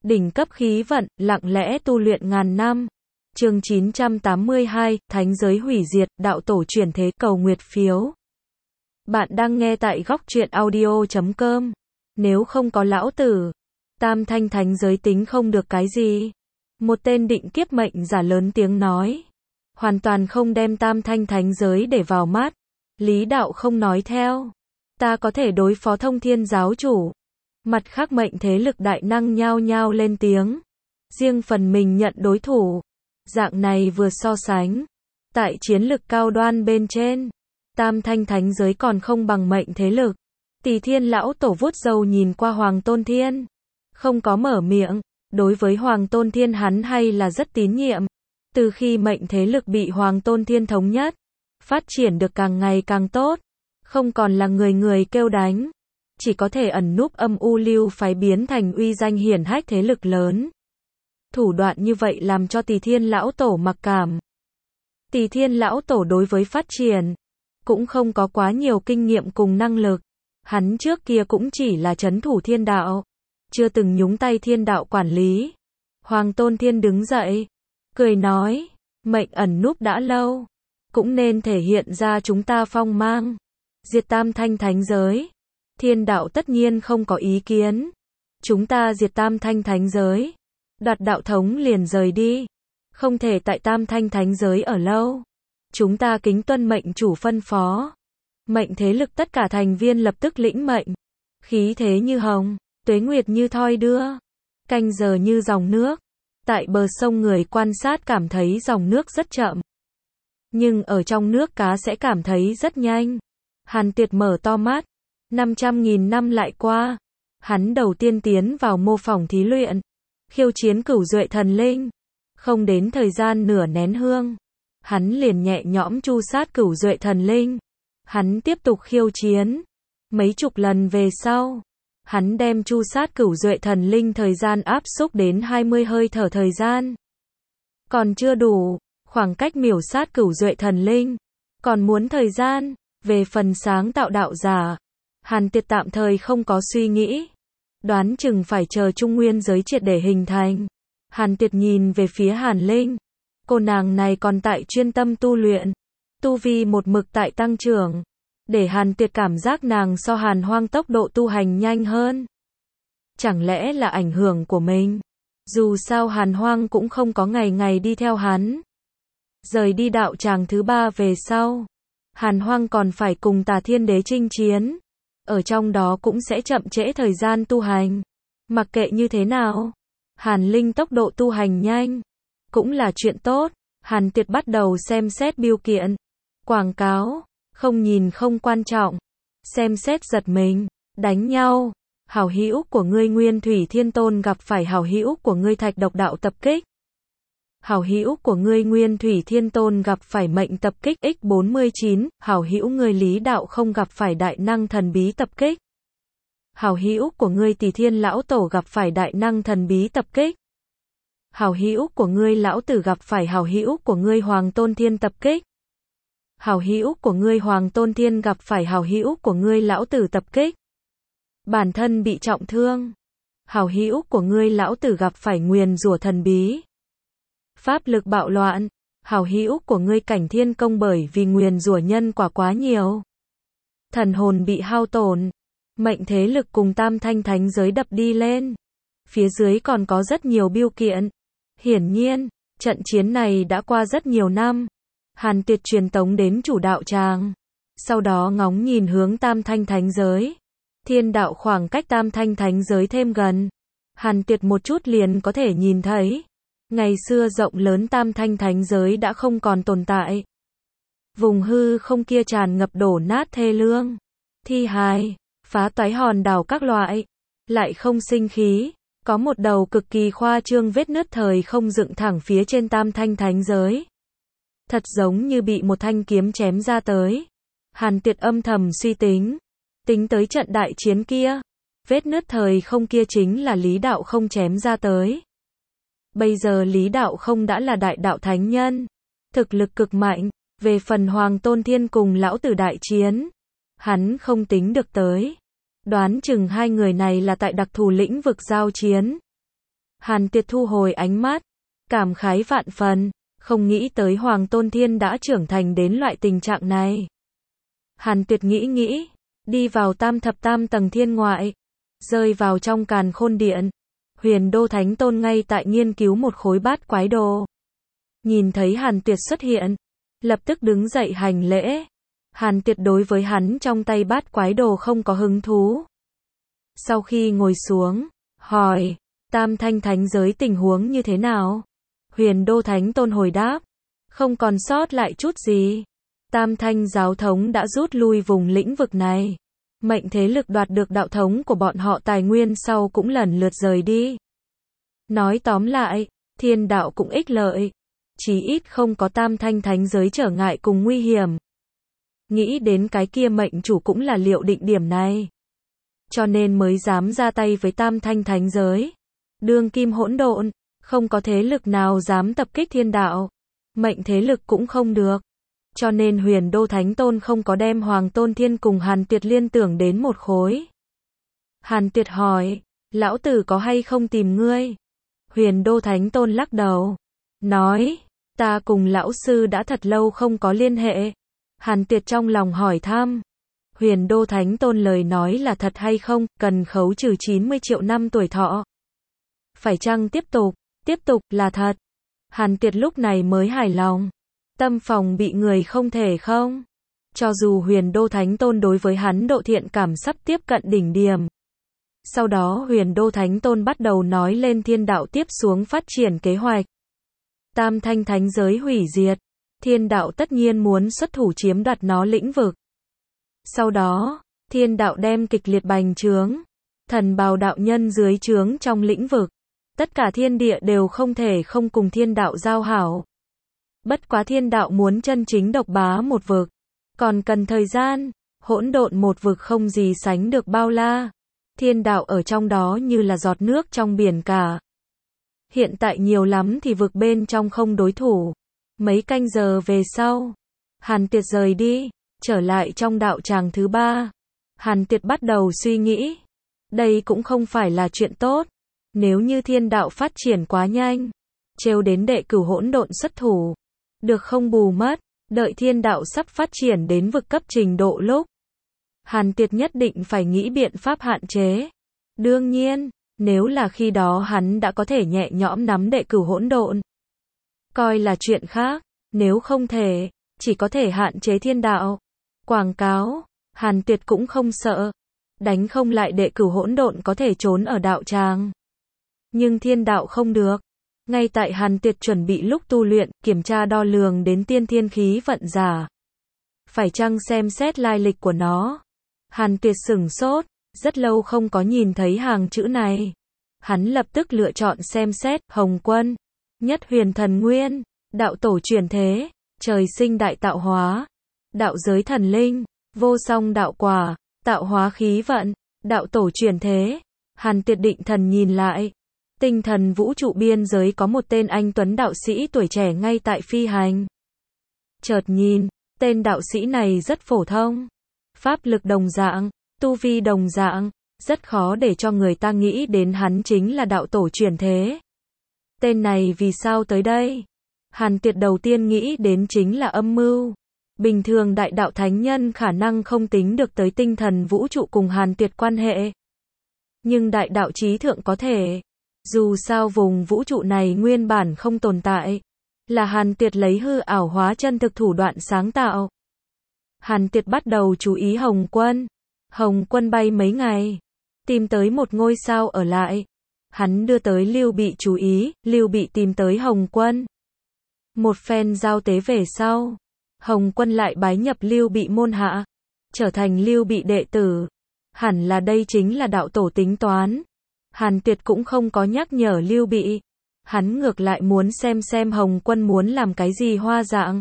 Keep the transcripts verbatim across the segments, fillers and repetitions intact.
Đỉnh cấp khí vận, lặng lẽ tu luyện ngàn năm. Chương chín trăm tám mươi hai, Thánh giới hủy diệt, đạo tổ chuyển thế, cầu nguyệt phiếu. Bạn đang nghe tại góc truyện audio chấm com. Nếu không có lão tử, tam thanh thánh giới tính không được cái gì. Một tên định kiếp mệnh giả lớn tiếng nói. Hoàn toàn không đem tam thanh thánh giới để vào mắt. Lý đạo không nói theo. Ta có thể đối phó thông thiên giáo chủ. Mặt khác mệnh thế lực đại năng nhao nhao lên tiếng. Riêng phần mình nhận đối thủ. Dạng này vừa so sánh. Tại chiến lực cao đoan bên trên. Tam thanh thánh giới còn không bằng mệnh thế lực. Tỳ Thiên lão tổ vuốt râu nhìn qua Hoàng Tôn Thiên. Không có mở miệng. Đối với Hoàng Tôn Thiên hắn hay là rất tín nhiệm. Từ khi mệnh thế lực bị Hoàng Tôn Thiên thống nhất. Phát triển được càng ngày càng tốt. Không còn là người người kêu đánh. Chỉ có thể ẩn núp âm u lưu phái biến thành uy danh hiển hách thế lực lớn. Thủ đoạn như vậy làm cho Tỳ Thiên lão tổ mặc cảm. Tỳ Thiên lão tổ đối với phát triển cũng không có quá nhiều kinh nghiệm cùng năng lực. Hắn trước kia cũng chỉ là trấn thủ thiên đạo, chưa từng nhúng tay thiên đạo quản lý. Hoàng Tôn Thiên đứng dậy, cười nói, mệnh ẩn núp đã lâu, cũng nên thể hiện ra chúng ta phong mang. Diệt tam thanh thánh giới. Thiên đạo tất nhiên không có ý kiến. Chúng ta diệt tam thanh thánh giới. Đoạt đạo thống liền rời đi. Không thể tại tam thanh thánh giới ở lâu. Chúng ta kính tuân mệnh chủ phân phó. Mệnh thế lực tất cả thành viên lập tức lĩnh mệnh. Khí thế như hồng, tuế nguyệt như thoi đưa. Canh giờ như dòng nước. Tại bờ sông người quan sát cảm thấy dòng nước rất chậm. Nhưng ở trong nước cá sẽ cảm thấy rất nhanh. Hàn Tiệt mở to mắt. năm trăm nghìn năm lại qua. Hắn đầu tiên tiến vào mô phỏng thí luyện. Khiêu chiến cửu duệ thần linh. Không đến thời gian nửa nén hương. Hắn liền nhẹ nhõm tru sát cửu duệ thần linh. Hắn tiếp tục khiêu chiến. Mấy chục lần về sau. Hắn đem tru sát cửu duệ thần linh thời gian áp xúc đến hai mươi hơi thở thời gian. Còn chưa đủ. Khoảng cách miểu sát cửu duệ thần linh. Còn muốn thời gian. Về phần sáng tạo đạo giả. Hàn Tiệt tạm thời không có suy nghĩ. Đoán chừng phải chờ trung nguyên giới triệt để hình thành. Hàn Tiệt nhìn về phía Hàn Linh. Cô nàng này còn tại chuyên tâm tu luyện. Tu vi một mực tại tăng trưởng. Để Hàn Tiệt cảm giác nàng so Hàn Hoang tốc độ tu hành nhanh hơn. Chẳng lẽ là ảnh hưởng của mình? Dù sao Hàn Hoang cũng không có ngày ngày đi theo hắn. Rời đi đạo tràng thứ ba về sau. Hàn Hoang còn phải cùng Tà Thiên Đế chinh chiến. Ở trong đó cũng sẽ chậm trễ thời gian tu hành. Mặc kệ như thế nào, Hàn Linh tốc độ tu hành nhanh, cũng là chuyện tốt. Hàn Tiệt bắt đầu xem xét bưu kiện, quảng cáo, không nhìn không quan trọng. Xem xét giật mình, đánh nhau. Hảo hữu của ngươi Nguyên Thủy Thiên Tôn gặp phải hảo hữu của ngươi Thạch Độc Đạo tập kích. Hảo hữu của ngươi Nguyên Thủy Thiên Tôn gặp phải mệnh tập kích nhân bốn mươi chín, hảo hữu ngươi Lý Đạo không gặp phải đại năng thần bí tập kích. Hảo hữu của ngươi Tỳ Thiên lão tổ gặp phải đại năng thần bí tập kích. Hảo hữu của ngươi lão tử gặp phải hảo hữu của ngươi Hoàng Tôn Thiên tập kích. Hảo hữu của ngươi Hoàng Tôn Thiên gặp phải hảo hữu của ngươi lão tử tập kích. Bản thân bị trọng thương. Hảo hữu của ngươi lão tử gặp phải nguyền rủa thần bí. Pháp lực bạo loạn. Hảo hữu của ngươi Cảnh Thiên Công bởi vì nguyền rủa nhân quả quá nhiều. Thần hồn bị hao tổn. Mệnh thế lực cùng tam thanh thánh giới đập đi lên. Phía dưới còn có rất nhiều bưu kiện. Hiển nhiên, trận chiến này đã qua rất nhiều năm. Hàn Tiệt truyền tống đến chủ đạo tràng. Sau đó ngóng nhìn hướng tam thanh thánh giới. Thiên đạo khoảng cách tam thanh thánh giới thêm gần. Hàn Tiệt một chút liền có thể nhìn thấy. Ngày xưa rộng lớn tam thanh thánh giới đã không còn tồn tại. Vùng hư không kia tràn ngập đổ nát thê lương. Thi hài, phá toái hòn đảo các loại. Lại không sinh khí. Có một đầu cực kỳ khoa trương vết nứt thời không dựng thẳng phía trên tam thanh thánh giới. Thật giống như bị một thanh kiếm chém ra tới. Hàn Tiệt âm thầm suy tính. Tính tới trận đại chiến kia. Vết nứt thời không kia chính là Lý Đạo không chém ra tới. Bây giờ Lý Đạo không đã là đại đạo thánh nhân. Thực lực cực mạnh. Về phần Hoàng Tôn Thiên cùng lão tử đại chiến. Hắn không tính được tới. Đoán chừng hai người này là tại đặc thù lĩnh vực giao chiến. Hàn Tuyệt thu hồi ánh mắt, cảm khái vạn phần, không nghĩ tới Hoàng Tôn Thiên đã trưởng thành đến loại tình trạng này. Hàn Tuyệt nghĩ nghĩ, đi vào tam thập tam tầng thiên ngoại, rơi vào trong càn khôn điện. Huyền Đô Thánh Tôn ngay tại nghiên cứu một khối bát quái đồ. Nhìn thấy Hàn Tuyệt xuất hiện, lập tức đứng dậy hành lễ. Hàn Tuyệt đối với hắn trong tay bát quái đồ không có hứng thú. Sau khi ngồi xuống, hỏi, tam thanh thánh giới tình huống như thế nào? Huyền Đô Thánh Tôn hồi đáp, không còn sót lại chút gì. Tam thanh giáo thống đã rút lui vùng lĩnh vực này. Mệnh thế lực đoạt được đạo thống của bọn họ tài nguyên sau cũng lần lượt rời đi. Nói tóm lại, thiên đạo cũng ích lợi. Chí ít không có tam thanh thánh giới trở ngại cùng nguy hiểm. Nghĩ đến cái kia mệnh chủ cũng là liệu định điểm này. Cho nên mới dám ra tay với tam thanh thánh giới. Đương kim hỗn độn, không có thế lực nào dám tập kích thiên đạo. Mệnh thế lực cũng không được. Cho nên Huyền Đô Thánh Tôn không có đem Hoàng Tôn Thiên cùng Hàn Tuyệt liên tưởng đến một khối. Hàn Tuyệt hỏi, lão tử có hay không tìm ngươi? Huyền Đô Thánh Tôn lắc đầu, nói, ta cùng lão sư đã thật lâu không có liên hệ. Hàn Tuyệt trong lòng hỏi thăm, Huyền Đô Thánh Tôn lời nói là thật hay không, cần khấu trừ chín mươi triệu năm tuổi thọ. Phải chăng tiếp tục, tiếp tục là thật. Hàn Tuyệt lúc này mới hài lòng. Tâm phòng bị người không thể không. Cho dù Huyền Đô Thánh Tôn đối với hắn độ thiện cảm sắp tiếp cận đỉnh điểm. Sau đó Huyền Đô Thánh Tôn bắt đầu nói lên thiên đạo tiếp xuống phát triển kế hoạch. Tam thanh thánh giới hủy diệt. Thiên đạo tất nhiên muốn xuất thủ chiếm đoạt nó lĩnh vực. Sau đó, thiên đạo đem kịch liệt bành trướng. Thần bào đạo nhân dưới trướng trong lĩnh vực. Tất cả thiên địa đều không thể không cùng thiên đạo giao hảo. Bất quá thiên đạo muốn chân chính độc bá một vực. Còn cần thời gian, hỗn độn một vực không gì sánh được bao la. Thiên đạo ở trong đó như là giọt nước trong biển cả. Hiện tại nhiều lắm thì vực bên trong không đối thủ. Mấy canh giờ về sau, Hàn Tuyệt rời đi, trở lại trong đạo tràng thứ ba. Hàn Tuyệt bắt đầu suy nghĩ. Đây cũng không phải là chuyện tốt. Nếu như thiên đạo phát triển quá nhanh, trêu đến đệ cửu hỗn độn xuất thủ. Được không bù mất, đợi thiên đạo sắp phát triển đến vực cấp trình độ lúc. Hàn Tuyệt nhất định phải nghĩ biện pháp hạn chế. Đương nhiên, nếu là khi đó hắn đã có thể nhẹ nhõm nắm đệ cửu hỗn độn. Coi là chuyện khác, nếu không thể, chỉ có thể hạn chế thiên đạo. Quảng cáo, Hàn Tuyệt cũng không sợ. Đánh không lại đệ cửu hỗn độn có thể trốn ở đạo tràng. Nhưng thiên đạo không được. Ngay tại Hàn Tuyệt chuẩn bị lúc tu luyện, kiểm tra đo lường đến tiên thiên khí vận giả. Phải chăng xem xét lai lịch của nó? Hàn Tuyệt sửng sốt, rất lâu không có nhìn thấy hàng chữ này. Hắn lập tức lựa chọn xem xét, Hồng Quân, Nhất Huyền Thần Nguyên, đạo tổ truyền thế, trời sinh đại tạo hóa, đạo giới thần linh, vô song đạo quả, tạo hóa khí vận, đạo tổ truyền thế. Hàn Tuyệt định thần nhìn lại. Tinh thần vũ trụ biên giới có một tên anh tuấn đạo sĩ tuổi trẻ ngay tại phi hành. Chợt nhìn, tên đạo sĩ này rất phổ thông. Pháp lực đồng dạng, tu vi đồng dạng, rất khó để cho người ta nghĩ đến hắn chính là đạo tổ truyền thế. Tên này vì sao tới đây? Hàn Tuyệt đầu tiên nghĩ đến chính là âm mưu. Bình thường đại đạo thánh nhân khả năng không tính được tới tinh thần vũ trụ cùng Hàn Tuyệt quan hệ. Nhưng đại đạo trí thượng có thể. Dù sao vùng vũ trụ này nguyên bản không tồn tại. Là Hàn Tuyệt lấy hư ảo hóa chân thực thủ đoạn sáng tạo. Hàn Tuyệt bắt đầu chú ý Hồng Quân. Hồng Quân bay mấy ngày. Tìm tới một ngôi sao ở lại. Hắn đưa tới Lưu Bị chú ý, Lưu Bị tìm tới Hồng Quân. Một phen giao tế về sau. Hồng Quân lại bái nhập Lưu Bị môn hạ. Trở thành Lưu Bị đệ tử. Hẳn là đây chính là đạo tổ tính toán. Hàn Tuyệt cũng không có nhắc nhở Lưu Bị. Hắn ngược lại muốn xem xem Hồng Quân muốn làm cái gì hoa dạng.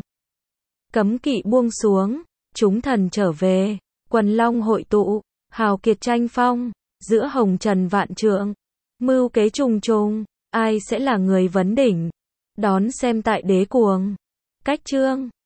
Cấm kỵ buông xuống, chúng thần trở về, quần long hội tụ, hào kiệt tranh phong, giữa hồng trần vạn trượng, mưu kế trùng trùng, ai sẽ là người vấn đỉnh? Đón xem tại Đế Cuồng. Cách chương